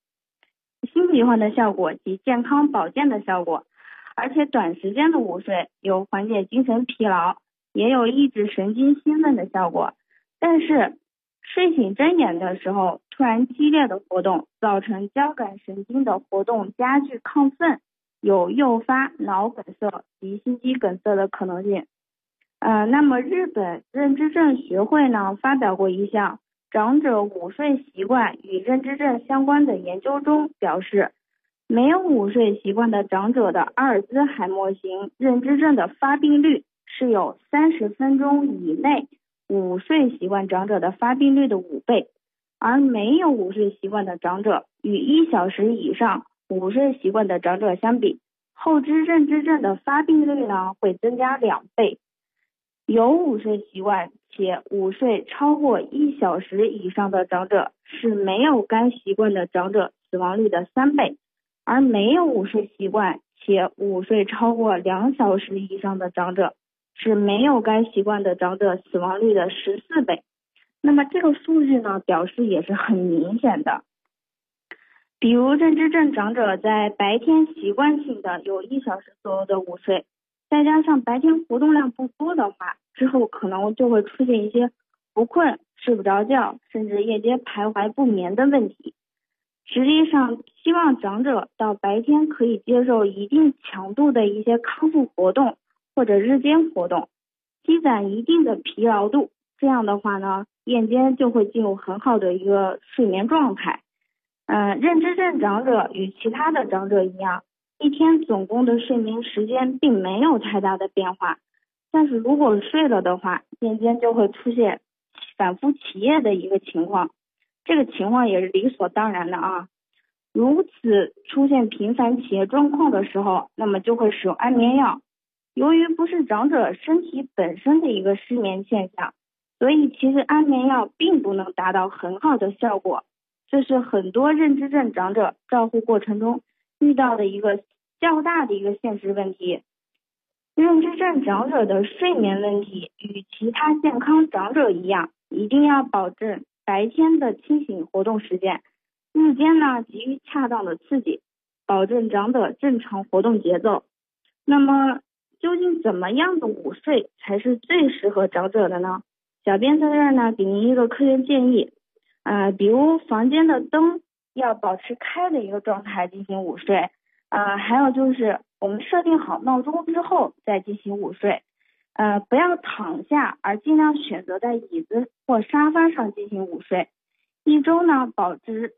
及健康保健的效果。而且短时间的午睡有缓解精神疲劳，也有抑制神经兴奋的效果。但是睡醒睁眼的时候突然激烈的活动，造成交感神经的活动加剧亢奋，有诱发脑梗塞及心肌梗塞的可能性。那么日本认知症学会呢发表过一项长者午睡习惯与认知症相关的研究中表示，没有午睡习惯的长者的阿尔兹海默型认知症的发病率是有30分钟以内午睡习惯长者的发病率的5倍，而没有午睡习惯的长者与1小时以上午睡习惯的长者相比，后肢认知症的发病率呢会增加2倍。有午睡习惯且午睡超过1小时以上的长者是没有该习惯的长者死亡率的3倍，而没有午睡习惯且午睡超过2小时以上的长者是没有该习惯的长者死亡率的14倍。那么这个数据呢表示也是很明显的。比如认知症长者在白天习惯性的有1小时左右的午睡，再加上白天活动量不多的话，之后可能就会出现一些不困、睡不着觉，甚至夜间徘徊不眠的问题。实际上，希望长者到白天可以接受一定强度的一些康复活动或者日间活动，积攒一定的疲劳度，这样的话呢，夜间就会进入很好的一个睡眠状态。认知症长者与其他的长者一样，一天总共的睡眠时间并没有太大的变化，但是如果睡了的话，夜间就会出现反复起夜的一个情况，这个情况也是理所当然的啊。如此出现频繁起夜状况的时候，那么就会使用安眠药。由于不是长者身体本身的一个失眠现象，所以其实安眠药并不能达到很好的效果，这是很多认知症长者照护过程中遇到的一个较大的一个现实问题。认知症长者的睡眠问题与其他健康长者一样，一定要保证白天的清醒活动时间，日间呢给予恰当的刺激，保证长者正常活动节奏。那么究竟怎么样的午睡才是最适合长者的呢？小编在这儿呢给您一个科学建议，比如房间的灯要保持开的一个状态进行午睡，还有就是我们设定好闹钟之后再进行午睡，不要躺下，而尽量选择在椅子或沙发上进行午睡。一周呢保持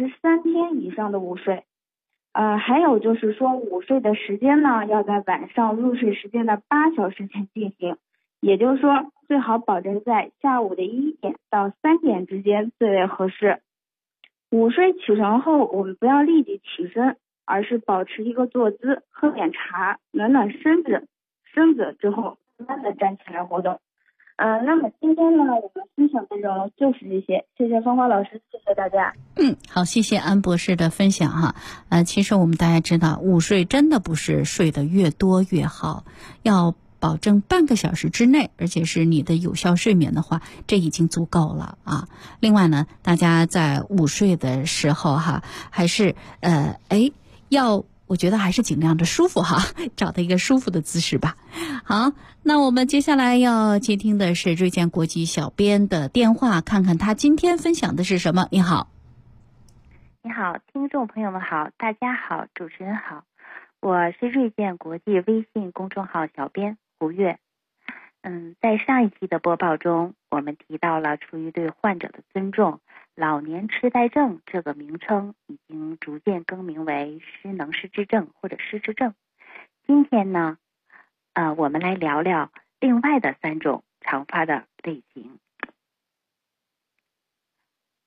3天以上的午睡。还有就是说午睡的时间呢要在晚上入睡时间的8小时前进行，也就是说最好保证在下午的1点到3点之间最为合适。午睡起床后，我们不要立即起身，而是保持一个坐姿，喝点茶，暖暖身子之后慢慢的站起来活动。那么今天呢，我们分享的内容就是这些，谢谢芳华老师，谢谢大家。 好，谢谢安博士的分享哈。其实我们大家知道，午睡真的不是睡得越多越好，要保证半个小时之内，而且是你的有效睡眠的话，这已经足够了啊。另外呢，大家在午睡的时候哈，还是我觉得还是尽量的舒服哈，找到一个舒服的姿势吧。好，那我们接下来要接听的是瑞健国际小编的电话，看看他今天分享的是什么。你好。 你好，听众朋友们好，大家好，主持人好，我是瑞健国际微信公众号小编胡月。在上一期的播报中，我们提到了出于对患者的尊重，老年痴呆症这个名称已经逐渐更名为失能失智症或者失智症。今天呢，我们来聊聊另外的3种常发的类型。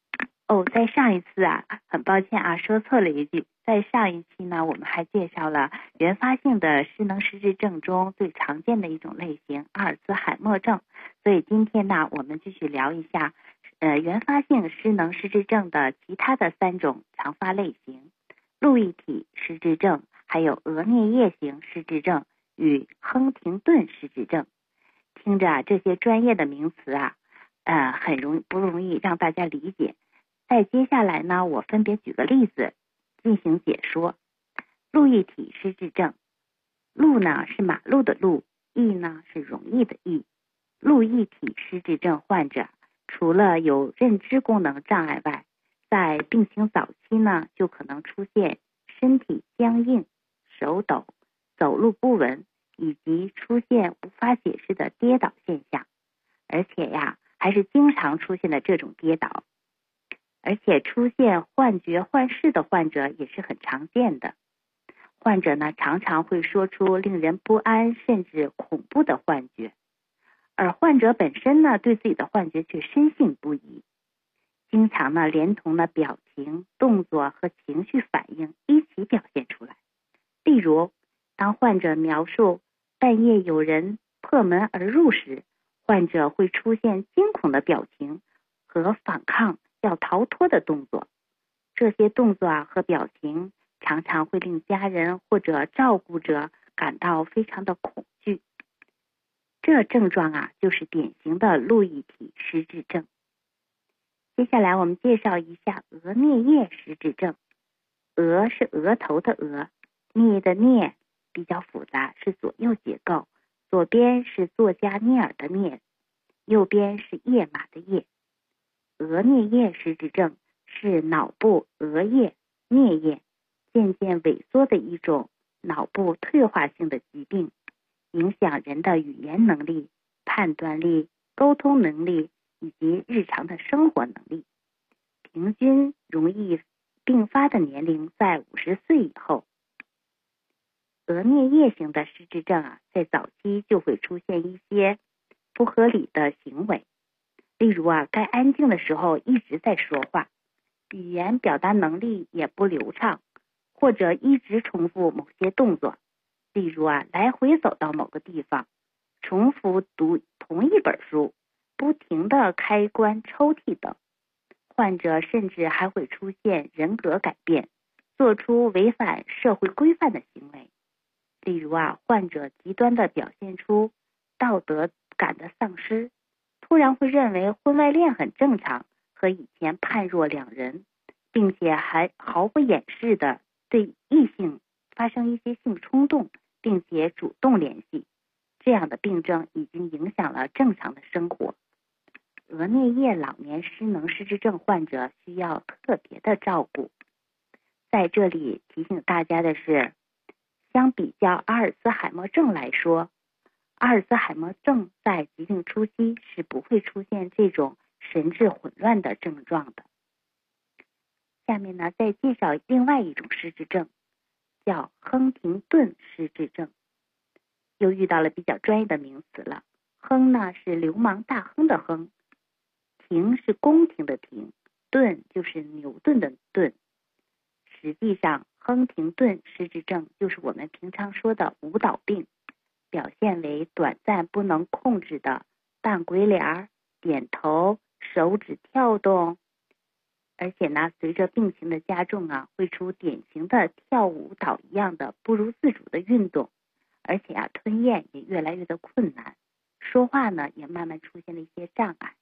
在上一次很抱歉说错了一句，在上一期呢，我们还介绍了原发性的失能失智症中最常见的一种类型阿尔茨海默症，所以今天呢，我们继续聊一下原发性失能失智症的其他的3种常发类型：路易体失智症，还有额颞叶型失智症与亨廷顿失智症。听着这些专业的名词很不容易让大家理解。在接下来呢，我分别举个例子进行解说。路易体失智症，路呢是马路的路，易呢是容易的易。路易体失智症患者除了有认知功能障碍外，在病情早期呢，就可能出现身体僵硬、手抖、走路不稳，以及出现无法解释的跌倒现象，而且还是经常出现的这种跌倒。而且出现幻觉幻视的患者也是很常见的。患者呢，常常会说出令人不安甚至恐怖的幻觉，而患者本身呢，对自己的幻觉却深信不疑，经常呢连同呢表情、动作和情绪反应一起表现出来。例如，当患者描述半夜有人破门而入时，患者会出现惊恐的表情和反抗要逃脱的动作。这些动作和表情常常会令家人或者照顾者感到非常的恐惧。这症状就是典型的路易体失智症。接下来我们介绍一下额颞叶失智症。额是额头的额，颞的颞比较复杂，是左右结构，左边是作家聂耳的聂，右边是叶马的叶。额颞叶失智症是脑部额叶、颞叶渐渐萎缩的一种脑部退化性的疾病，影响人的语言能力、判断力、沟通能力以及日常的生活能力。平均容易并发的年龄在50岁以后。额颞叶型的失智症在早期就会出现一些不合理的行为，例如该安静的时候一直在说话，语言表达能力也不流畅，或者一直重复某些动作，例如来回走到某个地方，重复读同一本书，不停地开关抽屉等。患者甚至还会出现人格改变，做出违反社会规范的行为，例如患者极端地表现出道德感的丧失，突然会认为婚外恋很正常，和以前判若两人，并且还毫不掩饰地对异性发生一些性冲动，并且主动联系。这样的病症已经影响了正常的生活。额颞叶老年失能失智症患者需要特别的照顾。在这里提醒大家的是，相比较阿尔茨海默症来说，阿尔茨海默症在疾病初期是不会出现这种神志混乱的症状的。下面呢，再介绍另外一种失智症，叫亨廷顿失智症。又遇到了比较专业的名词了。亨呢是流氓大亨的亨，廷是宫廷的廷，顿就是牛顿的顿。实际上，亨廷顿失智症就是我们平常说的舞蹈病，表现为短暂不能控制的扮鬼脸、点头、手指跳动，而且呢，随着病情的加重会出典型的跳舞蹈一样的不如自主的运动，而且吞咽也越来越的困难，说话呢也慢慢出现了一些障碍。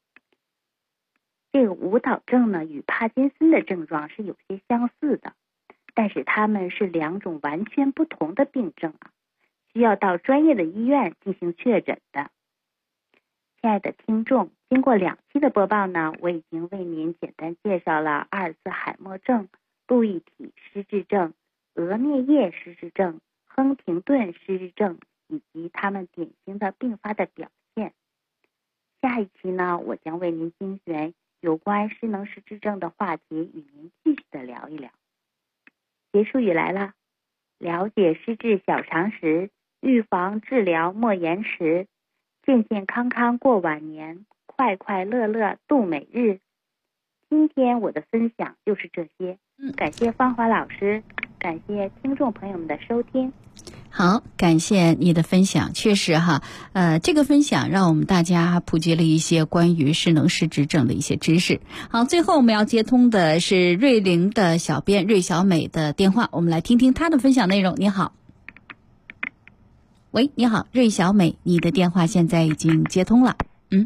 这个舞蹈症呢与帕金森的症状是有些相似的，但是它们是2种完全不同的病症需要到专业的医院进行确诊的。亲爱的听众，经过2期的播报呢，我已经为您简单介绍了阿尔茨海默症、路易体失智症、额颞叶失智症、亨廷顿失智症以及它们典型的并发的表现。下一期呢，我将为您精选有关失能失智症的话题，与您继续的聊一聊。结束语来了，了解失智小常识，预防治疗莫延迟，健健康康过晚年，快快乐乐度每日。 今天我的分享就是这些，感谢芳华老师，感谢听众朋友们的收听。 好，感谢你的分享。确实哈，这个分享让我们大家普及了一些关于失能失智症的一些知识。好，最后我们要接通的是瑞灵的小编芮小美的电话，我们来听听她的分享内容。你好。喂，你好，芮小美，你的电话现在已经接通了。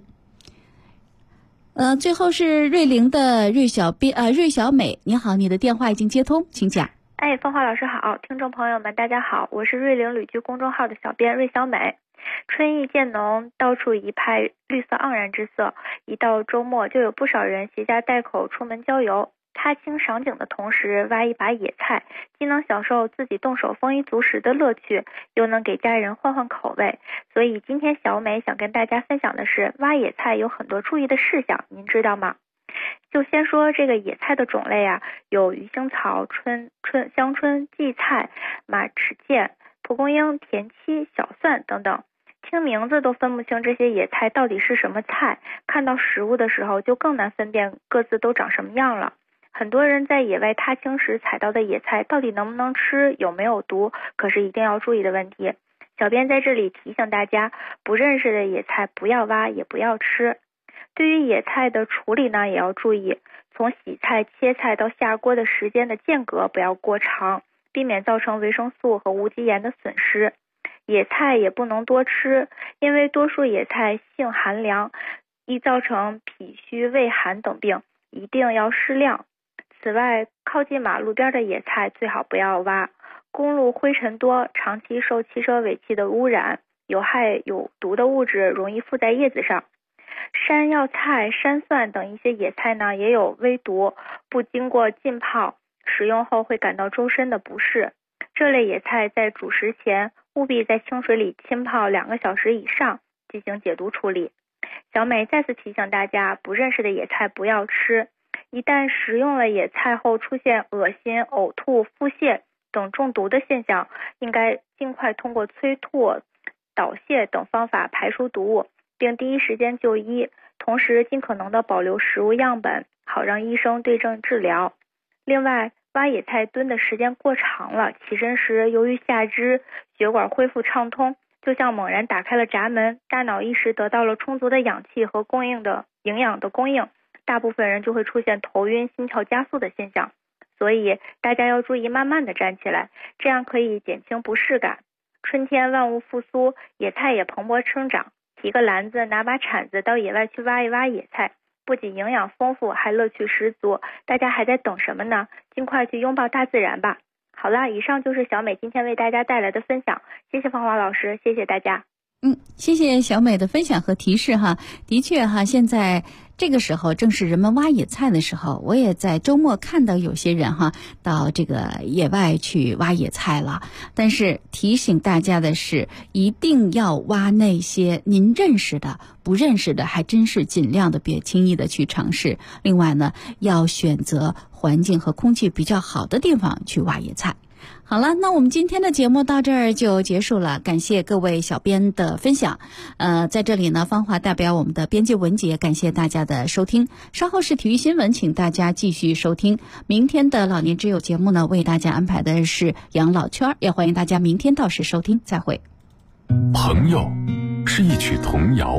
最后是瑞灵的芮小美，你好，你的电话已经接通，请讲。 芳华老师好，听众朋友们大家好，我是瑞灵旅居公众号的小编芮小美。春意渐浓，到处一派绿色盎然之色，一到周末就有不少人携家带口出门郊游，踏青赏景的同时挖一把野菜，既能享受自己动手丰衣足食的乐趣，又能给家人换换口味。所以今天小美想跟大家分享的是，挖野菜有很多注意的事项，您知道吗？就先说这个野菜的种类啊，有鱼腥草、香椿、荠菜、马齿苋、蒲公英、田七、小蒜等等。听名字都分不清这些野菜到底是什么菜，看到食物的时候就更难分辨各自都长什么样了。很多人在野外踏青时采到的野菜到底能不能吃，有没有毒，可是一定要注意的问题。小编在这里提醒大家，不认识的野菜不要挖，也不要吃。对于野菜的处理呢，也要注意，从洗菜、切菜到下锅的时间的间隔不要过长，避免造成维生素和无机盐的损失。野菜也不能多吃，因为多数野菜性寒凉，易造成脾虚、胃寒等病，一定要适量。此外，靠近马路边的野菜最好不要挖，公路灰尘多，长期受汽车尾气的污染，有害有毒的物质容易附在叶子上。山药菜、山蒜等一些野菜呢，也有微毒，不经过浸泡，食用后会感到周身的不适。这类野菜在煮食前务必在清水里浸泡2个小时以上，进行解毒处理。小美再次提醒大家，不认识的野菜不要吃。一旦食用了野菜后出现恶心、呕吐、腹泻等中毒的现象，应该尽快通过催吐、导泻等方法排出毒物，并第一时间就医，同时尽可能的保留食物样本，好让医生对症治疗。另外，挖野菜蹲的时间过长了，起身时由于下肢血管恢复畅通，就像猛然打开了闸门，大脑一时得到了充足的氧气和营养的供应，大部分人就会出现头晕、心跳加速的现象。所以大家要注意慢慢的站起来，这样可以减轻不适感。春天万物复苏，野菜也蓬勃生长，提个篮子，拿把铲子到野外去挖一挖野菜，不仅营养丰富，还乐趣十足。大家还在等什么呢？尽快去拥抱大自然吧。好了，以上就是小美今天为大家带来的分享，谢谢芳华老师，谢谢大家。 谢谢小美的分享和提示哈。的确哈，现在这个时候正是人们挖野菜的时候，我也在周末看到有些人哈到这个野外去挖野菜了。但是提醒大家的是，一定要挖那些您认识的，不认识的还真是尽量的别轻易的去尝试。另外呢，要选择环境和空气比较好的地方去挖野菜。好了，那我们今天的节目到这儿就结束了，感谢各位小编的分享。在这里呢，芳华代表我们的编辑文杰，感谢大家的收听。稍后是体育新闻，请大家继续收听。明天的老年之友节目呢，为大家安排的是养老圈，也欢迎大家明天到时收听。再会。 朋友是一曲童谣，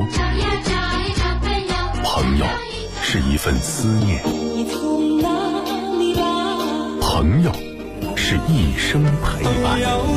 朋友是一份思念，朋友是一生陪伴。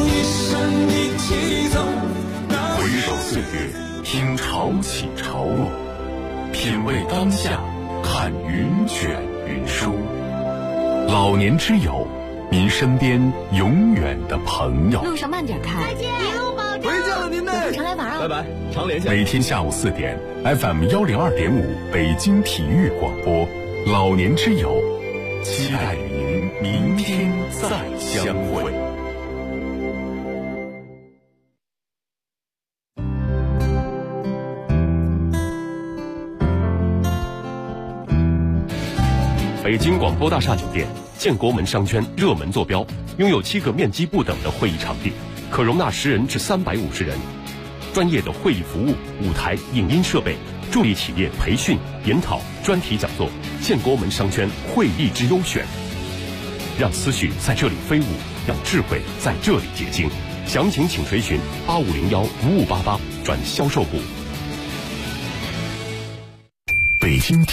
回首岁月，听潮起潮落，品味当下，看云卷云舒。老年之友，您身边永远的朋友。 路上慢点开，再见，一路保重。回见了您呢，常来玩啊，拜拜， 常联系。每天下午4点 ，FM 102.5北京体育广播，老年之友，期待与您明天再相会。 北京广播大厦酒店，建国门商圈热门坐标，拥有7个面积不等的会议场地，可容纳10人至350人。 专业的会议服务、舞台、影音设备，助力企业培训、研讨、专题讲座，建国门商圈会议之优选。让思绪在这里飞舞，让智慧在这里结晶。详情请垂询8501-5588转销售部。 北京体